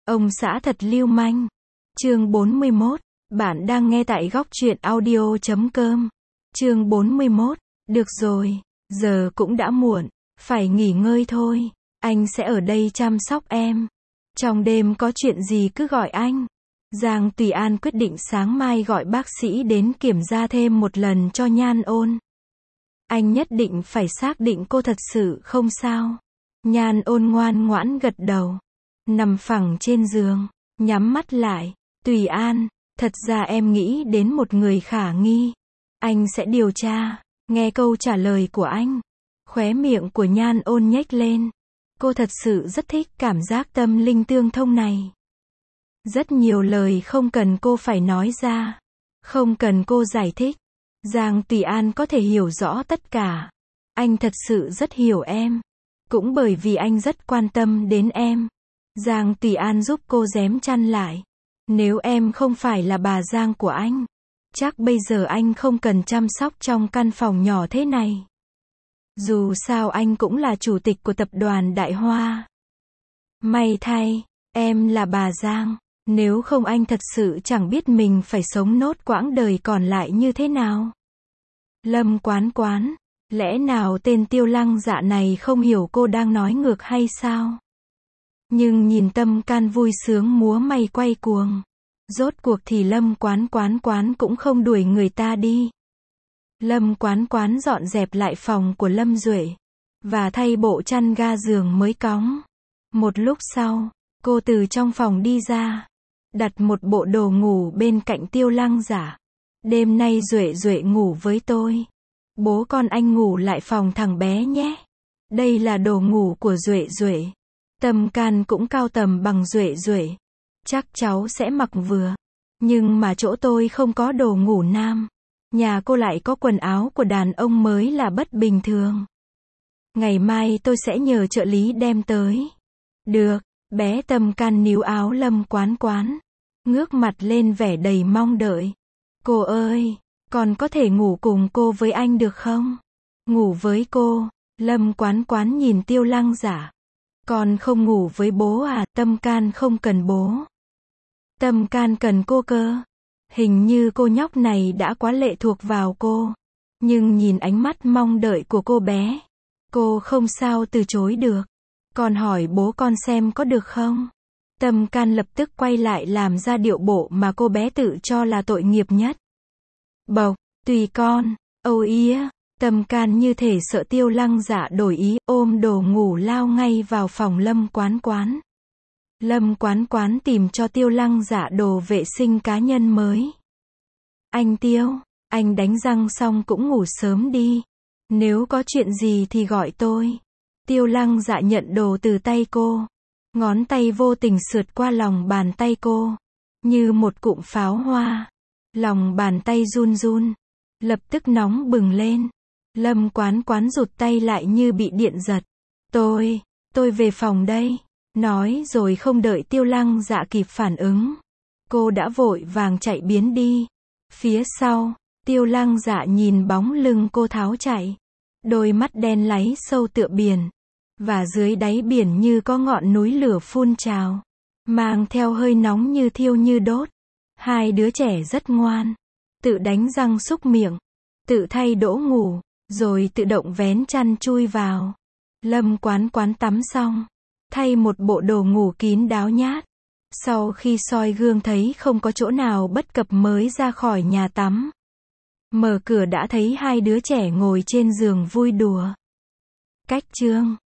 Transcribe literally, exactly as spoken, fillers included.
Ông xã thật lưu manh. Chương bốn mươi mốt. Bạn đang nghe tại góc truyện audio chấm com. Chương bốn mươi mốt. Được rồi, giờ cũng đã muộn, phải nghỉ ngơi thôi. Anh sẽ ở đây chăm sóc em. Trong đêm có chuyện gì cứ gọi anh. Giang Tùy An quyết định sáng mai gọi bác sĩ đến kiểm tra thêm một lần cho Nhan Ôn. Anh nhất định phải xác định cô thật sự không sao. Nhan Ôn ngoan ngoãn gật đầu, nằm phẳng trên giường, nhắm mắt lại. Tùy An, thật ra em nghĩ đến một người khả nghi. Anh sẽ điều tra. Nghe câu trả lời của anh, khóe miệng của Nhan Ôn nhếch lên. Cô thật sự rất thích cảm giác tâm linh tương thông này. Rất nhiều lời không cần cô phải nói ra, không cần cô giải thích. Giang Tùy An có thể hiểu rõ tất cả. Anh thật sự rất hiểu em. Cũng bởi vì anh rất quan tâm đến em. Giang Tùy An giúp cô giém chăn lại. Nếu em không phải là bà Giang của anh, chắc bây giờ anh không cần chăm sóc trong căn phòng nhỏ thế này. Dù sao anh cũng là chủ tịch của tập đoàn Đại Hoa. May thay, em là bà Giang. Nếu không anh thật sự chẳng biết mình phải sống nốt quãng đời còn lại như thế nào. Lâm Quán Quán, lẽ nào tên Tiêu Lăng Dạ này không hiểu cô đang nói ngược hay sao? Nhưng nhìn Tâm Can vui sướng múa may quay cuồng. Rốt cuộc thì Lâm Quán Quán Quán cũng không đuổi người ta đi. Lâm Quán Quán dọn dẹp lại phòng của Lâm Duệ, và thay bộ chăn ga giường mới cóng. Một lúc sau, cô từ trong phòng đi ra, đặt một bộ đồ ngủ bên cạnh Tiêu Lăng Dạ. Đêm nay Duệ Duệ ngủ với tôi. Bố con anh ngủ lại phòng thằng bé nhé. Đây là đồ ngủ của Duệ Duệ. Tâm Can cũng cao tầm bằng Duệ Duệ. Chắc cháu sẽ mặc vừa. Nhưng mà chỗ tôi không có đồ ngủ nam. Nhà cô lại có quần áo của đàn ông mới là bất bình thường. Ngày mai tôi sẽ nhờ trợ lý đem tới. Được, bé Tâm Can níu áo Lâm Quán Quán, ngước mặt lên vẻ đầy mong đợi. Cô ơi, con có thể ngủ cùng cô với anh được không? Ngủ với cô? Lâm Quán Quán nhìn Tiêu Lăng Dạ. Con không ngủ với bố à? Tâm Can không cần bố. Tâm Can cần cô cơ. Hình như cô nhóc này đã quá lệ thuộc vào cô. Nhưng nhìn ánh mắt mong đợi của cô bé, cô không sao từ chối được. Con hỏi bố con xem có được không? Tâm Can lập tức quay lại làm ra điệu bộ mà cô bé tự cho là tội nghiệp nhất. Bộc, tùy con. Âu yế. Tâm Can như thể sợ Tiêu Lăng Dạ đổi ý, ôm đồ ngủ lao ngay vào phòng Lâm Quán Quán. Lâm Quán Quán tìm cho Tiêu Lăng Dạ đồ vệ sinh cá nhân mới. Anh Tiêu, anh đánh răng xong cũng ngủ sớm đi. Nếu có chuyện gì thì gọi tôi. Tiêu Lăng Dạ nhận đồ từ tay cô. Ngón tay vô tình sượt qua lòng bàn tay cô, như một cụm pháo hoa. Lòng bàn tay run run, lập tức nóng bừng lên. Lâm Quán Quán rụt tay lại như bị điện giật. Tôi, tôi về phòng đây. Nói rồi không đợi Tiêu Lăng Dạ kịp phản ứng, cô đã vội vàng chạy biến đi. Phía sau, Tiêu Lăng Dạ nhìn bóng lưng cô tháo chạy. Đôi mắt đen láy sâu tựa biển. Và dưới đáy biển như có ngọn núi lửa phun trào, mang theo hơi nóng như thiêu như đốt. Hai đứa trẻ rất ngoan, tự đánh răng súc miệng, tự thay đỗ ngủ, rồi tự động vén chăn chui vào. Lâm Quán Quán tắm xong, thay một bộ đồ ngủ kín đáo nhát. Sau khi soi gương thấy không có chỗ nào bất cập mới ra khỏi nhà tắm. Mở cửa đã thấy hai đứa trẻ ngồi trên giường vui đùa. Cách chương